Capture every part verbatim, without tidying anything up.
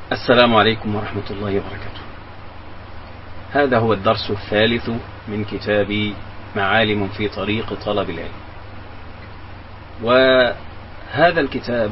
السلام عليكم ورحمة الله وبركاته. هذا هو الدرس الثالث من كتاب معالم في طريق طلب العلم، وهذا الكتاب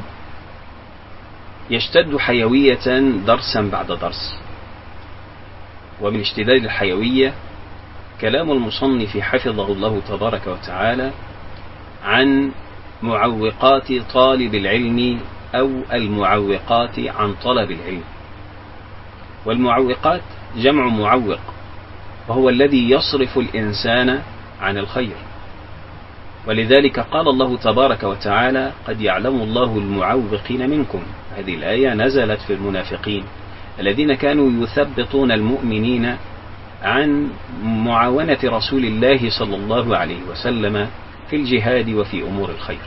يشتد حيوية درسا بعد درس. ومن اشتداد الحيوية كلام المصنف حفظه الله تبارك وتعالى عن معوقات طالب العلم أو المعوقات عن طلب العلم. والمعوقات جمع معوق، وهو الذي يصرف الإنسان عن الخير. ولذلك قال الله تبارك وتعالى: قد يعلم الله المعوقين منكم. هذه الآية نزلت في المنافقين الذين كانوا يثبطون المؤمنين عن معاونة رسول الله صلى الله عليه وسلم في الجهاد وفي أمور الخير.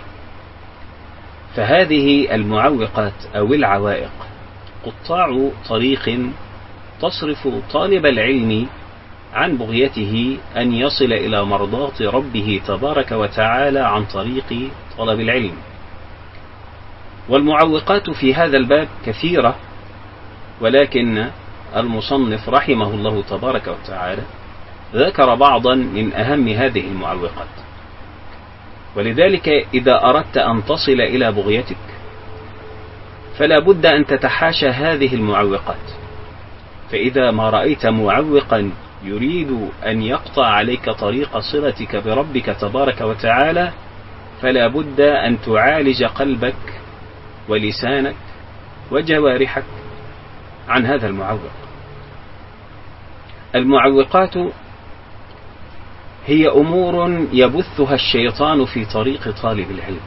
فهذه المعوقات أو العوائق قطاع طريق تصرف طالب العلم عن بغيته أن يصل إلى مرضاة ربه تبارك وتعالى عن طريق طلب العلم. والمعوقات في هذا الباب كثيرة، ولكن المصنف رحمه الله تبارك وتعالى ذكر بعضا من أهم هذه المعوقات. ولذلك إذا أردت أن تصل إلى بغيتك فلا بد أن تتحاشى هذه المعوقات. فإذا ما رأيت معوقا يريد أن يقطع عليك طريق صلتك بربك تبارك وتعالى فلا بد أن تعالج قلبك ولسانك وجوارحك عن هذا المعوق. المعوقات هي أمور يبثها الشيطان في طريق طالب العلم.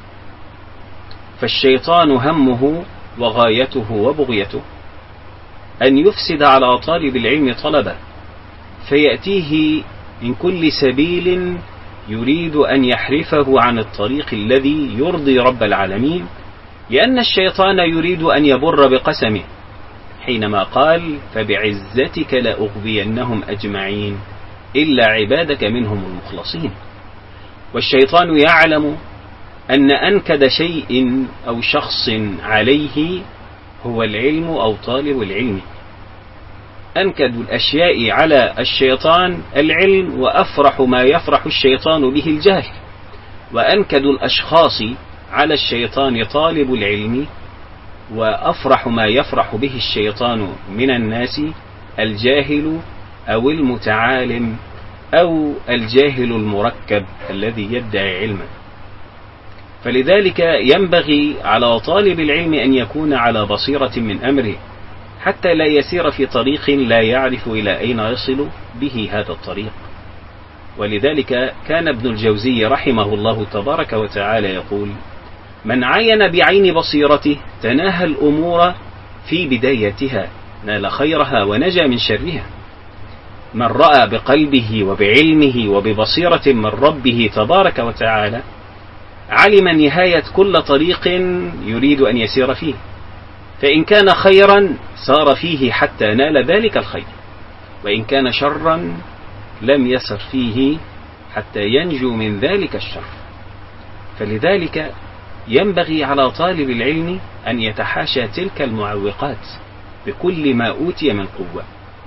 فالشيطان همه وغايته وبغيته أن يفسد على طالب العلم طلبه، فيأتيه من كل سبيل يريد أن يحرفه عن الطريق الذي يرضي رب العالمين، لأن الشيطان يريد أن يبر بقسمه حينما قال: فبعزتك لأغوينهم أجمعين إلا عبادك منهم المخلصين. والشيطان يعلم أن أنكد شيء أو شخص عليه هو العلم أو طالب العلم. أنكد الأشياء على الشيطان العلم، وأفرح ما يفرح الشيطان به الجهل. وأنكد الأشخاص على الشيطان طالب العلم، وأفرح ما يفرح به الشيطان من الناس الجاهل أو المتعالم أو الجاهل المركب الذي يدعي علما. فلذلك ينبغي على طالب العلم أن يكون على بصيرة من أمره، حتى لا يسير في طريق لا يعرف إلى أين يصل به هذا الطريق. ولذلك كان ابن الجوزي رحمه الله تبارك وتعالى يقول: من عين بعين بصيرته تناهى الأمور في بدايتها، نال خيرها ونجا من شرها. من رأى بقلبه وبعلمه وببصيرة من ربه تبارك وتعالى علم نهاية كل طريق يريد أن يسير فيه، فإن كان خيرا سار فيه حتى نال ذلك الخير، وإن كان شرا لم يسر فيه حتى ينجو من ذلك الشر. فلذلك ينبغي على طالب العلم أن يتحاشى تلك المعوقات بكل ما أوتي من قوة.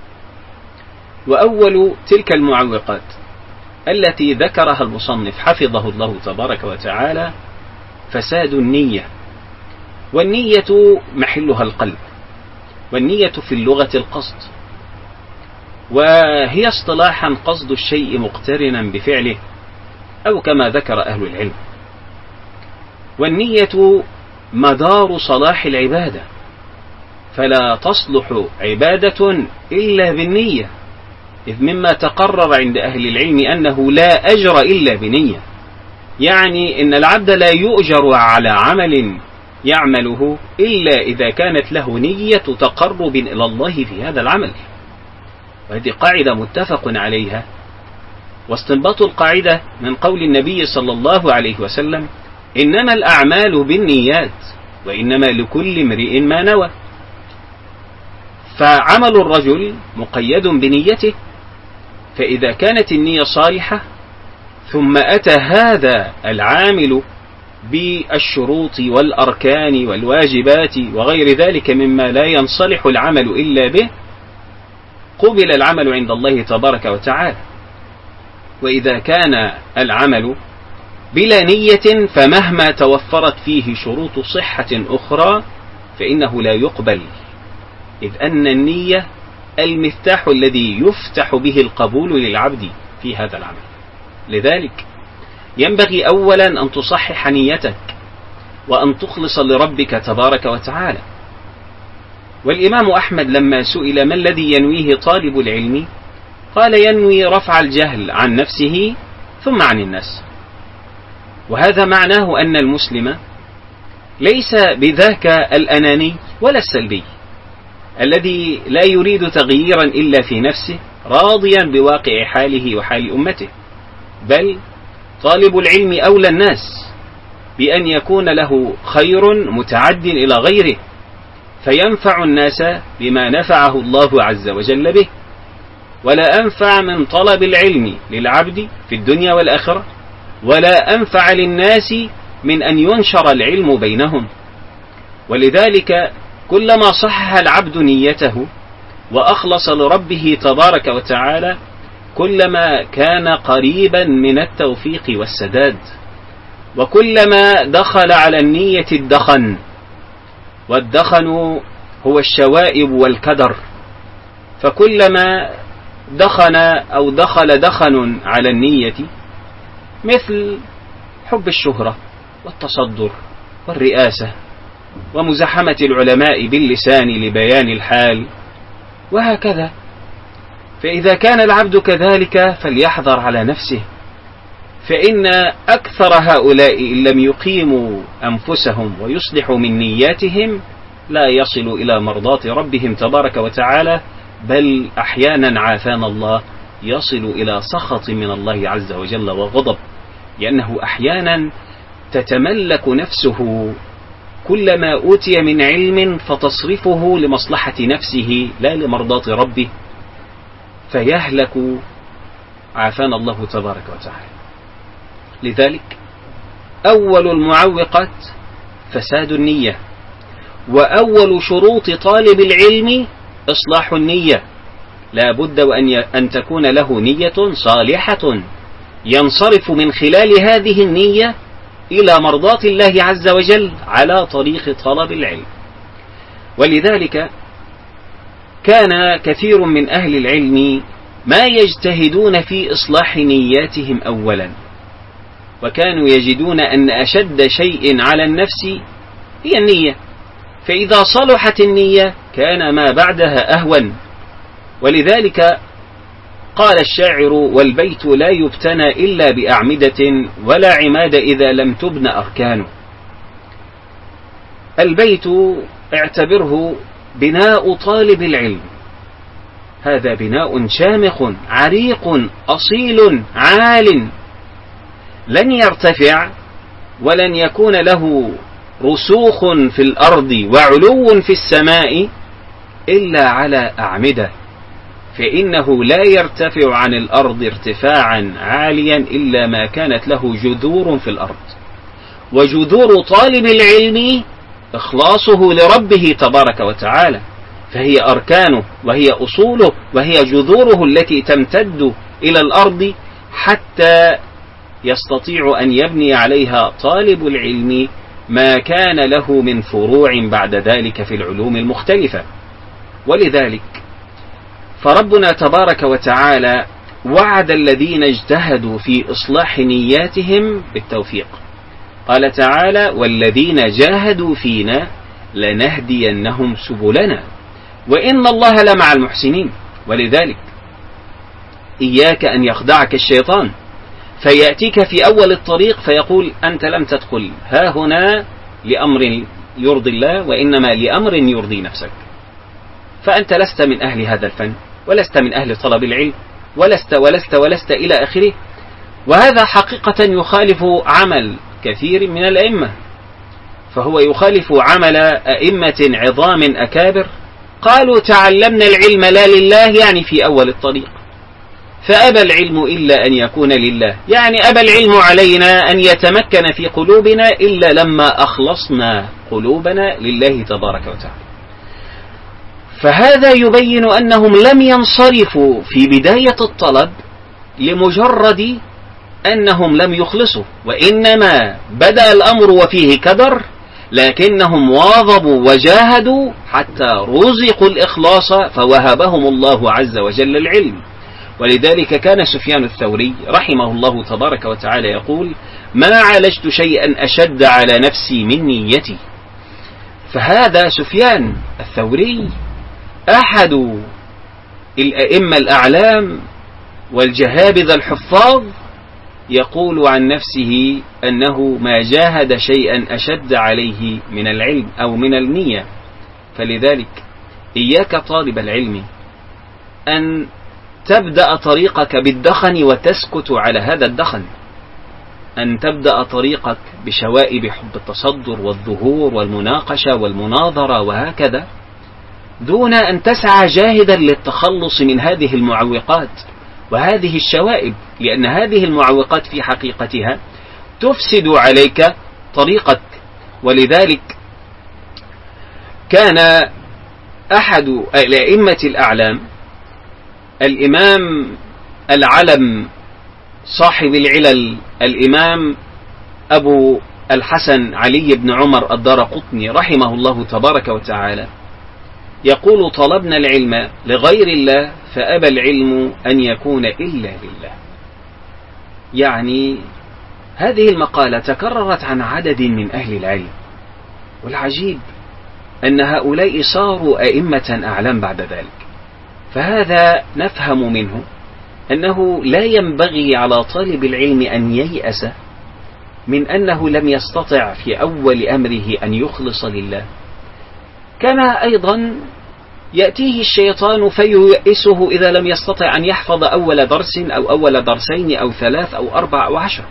وأول تلك المعوقات التي ذكرها المصنف حفظه الله تبارك وتعالى فساد النية. والنية محلها القلب، والنية في اللغة القصد، وهي اصطلاحا قصد الشيء مقترنا بفعله، أو كما ذكر أهل العلم. والنية مدار صلاح العبادة، فلا تصلح عبادة إلا بالنية، إذ مما تقرر عند أهل العلم أنه لا أجر إلا بنية. يعني إن العبد لا يؤجر على عمل يعمله إلا إذا كانت له نية تقرب إلى الله في هذا العمل. وهذه قاعدة متفق عليها. واستنباط القاعدة من قول النبي صلى الله عليه وسلم: إنما الأعمال بالنيات وإنما لكل امرئ ما نوى. فعمل الرجل مقيد بنيته، فإذا كانت النية صالحة ثم أتى هذا العامل بالشروط والأركان والواجبات وغير ذلك مما لا ينصلح العمل إلا به، قبل العمل عند الله تبارك وتعالى. وإذا كان العمل بلا نية فمهما توفرت فيه شروط صحة أخرى فإنه لا يقبل، إذ أن النية المفتاح الذي يفتح به القبول للعبد في هذا العمل. لذلك ينبغي أولا أن تصحح نيتك وأن تخلص لربك تبارك وتعالى. والإمام أحمد لما سئل ما الذي ينويه طالب العلم قال ينوي رفع الجهل عن نفسه ثم عن الناس. وهذا معناه أن المسلم ليس بذاك الأناني ولا السلبي الذي لا يريد تغييرا إلا في نفسه راضيا بواقع حاله وحال أمته، بل طالب العلم أولى الناس بأن يكون له خير متعد إلى غيره فينفع الناس بما نفعه الله عز وجل به. ولا أنفع من طلب العلم للعبد في الدنيا والآخرة، ولا أنفع للناس من أن ينشر العلم بينهم. ولذلك كلما صحح العبد نيته وأخلص لربه تبارك وتعالى كلما كان قريبا من التوفيق والسداد، وكلما دخل على النية الدخن، والدخن هو الشوائب والكدر، فكلما دخن أو دخل دخن على النية مثل حب الشهرة والتصدر والرئاسة ومزاحمة العلماء باللسان لبيان الحال وهكذا. فإذا كان العبد كذلك فليحذر على نفسه، فإن أكثر هؤلاء إن لم يقيموا أنفسهم ويصلحوا من نياتهم لا يصلوا إلى مرضاة ربهم تبارك وتعالى، بل أحيانا عافانا الله يصل إلى سخط من الله عز وجل وغضب، لأنه أحيانا تتملك نفسه كل ما أوتي من علم فتصرفه لمصلحة نفسه لا لمرضاة ربه فيهلك، عافانا الله تبارك وتعالى. لذلك أول المعوقات فساد النية، وأول شروط طالب العلم إصلاح النية. لا بد أن تكون له نية صالحة ينصرف من خلال هذه النية إلى مرضاة الله عز وجل على طريق طلب العلم. ولذلك كان كثير من أهل العلم ما يجتهدون في إصلاح نياتهم أولا، وكانوا يجدون أن أشد شيء على النفس هي النية، فإذا صلحت النية كان ما بعدها أهون. ولذلك قال الشاعر والبيت لا يبتنى إلا بأعمدة ولا عماد إذا لم تبن أركانه. البيت اعتبره بناء طالب العلم، هذا بناء شامخ عريق أصيل عال لن يرتفع ولن يكون له رسوخ في الأرض وعلو في السماء إلا على أعمدة، فإنه لا يرتفع عن الأرض ارتفاعا عاليا إلا ما كانت له جذور في الأرض. وجذور طالب العلم إخلاصه لربه تبارك وتعالى، فهي أركانه وهي أصوله وهي جذوره التي تمتد إلى الأرض حتى يستطيع أن يبني عليها طالب العلم ما كان له من فروع بعد ذلك في العلوم المختلفة. ولذلك فربنا تبارك وتعالى وعد الذين اجتهدوا في إصلاح نياتهم بالتوفيق. قال تعالى والذين جاهدوا فينا لنهدينهم سبلنا وإن الله لمع المحسنين. ولذلك إياك أن يخدعك الشيطان فيأتيك في أول الطريق فيقول أنت لم تدخل ها هنا لأمر يرضي الله وإنما لأمر يرضي نفسك، فأنت لست من أهل هذا الفن ولست من أهل طلب العلم ولست ولست ولست إلى آخره. وهذا حقيقة يخالف عمل كثير من الأئمة، فهو يخالف عمل أئمة عظام أكابر قالوا تعلمنا العلم لا لله، يعني في أول الطريق، فأبى العلم إلا أن يكون لله، يعني أبى العلم علينا أن يتمكن في قلوبنا إلا لما أخلصنا قلوبنا لله تبارك وتعالى. فهذا يبين أنهم لم ينصرفوا في بداية الطلب لمجرد أنهم لم يخلصوا، وإنما بدأ الأمر وفيه كدر، لكنهم واظبوا وجاهدوا حتى رزقوا الإخلاص فوهبهم الله عز وجل العلم. ولذلك كان سفيان الثوري رحمه الله تبارك وتعالى يقول: ما عالجت شيئا أشد على نفسي من نيتي. فهذا سفيان الثوري أحد الأئمة الأعلام والجهابذة الحفاظ، يقول عن نفسه أنه ما جاهد شيئا أشد عليه من العلم أو من النية. فلذلك إياك طالب العلم أن تبدأ طريقك بالدخن وتسكت على هذا الدخن، أن تبدأ طريقك بشوائب حب التصدر والظهور والمناقشة والمناظرة وهكذا، دون أن تسعى جاهدا للتخلص من هذه المعوقات وهذه الشوائب، لأن هذه المعوقات في حقيقتها تفسد عليك طريقك. ولذلك كان أحد الأئمة الأعلام الإمام العلم صاحب العلل الإمام أبو الحسن علي بن عمر الدارقطني رحمه الله تبارك وتعالى يقول: طلبنا العلم لغير الله فأبى العلم أن يكون إلا لله. يعني هذه المقالة تكررت عن عدد من أهل العلم، والعجيب أن هؤلاء صاروا أئمة أعلام بعد ذلك. فهذا نفهم منه أنه لا ينبغي على طالب العلم أن ييأس من أنه لم يستطع في أول أمره أن يخلص لله. كما أيضا يأتيه الشيطان فييئسه إذا لم يستطع أن يحفظ أول درس أو أول درسين أو ثلاث أو أربع أو عشر،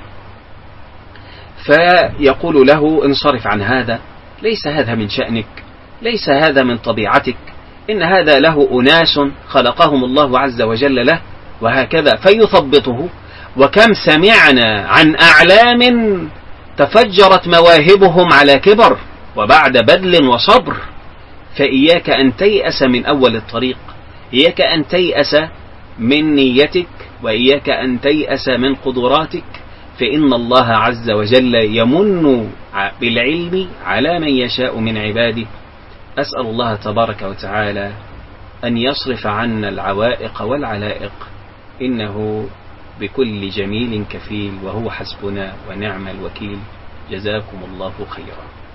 فيقول له: انصرف عن هذا، ليس هذا من شأنك، ليس هذا من طبيعتك، إن هذا له أناس خلقهم الله عز وجل له، وهكذا فيثبطه. وكم سمعنا عن أعلام تفجرت مواهبهم على كبر وبعد بذل وصبر. فإياك أن تيأس من أول الطريق، إياك أن تيأس من نيتك، وإياك أن تيأس من قدراتك، فإن الله عز وجل يمن بالعلم على من يشاء من عباده. أسأل الله تبارك وتعالى أن يصرف عنا العوائق والعلائق، إنه بكل جميل كفيل، وهو حسبنا ونعم الوكيل. جزاكم الله خيرا.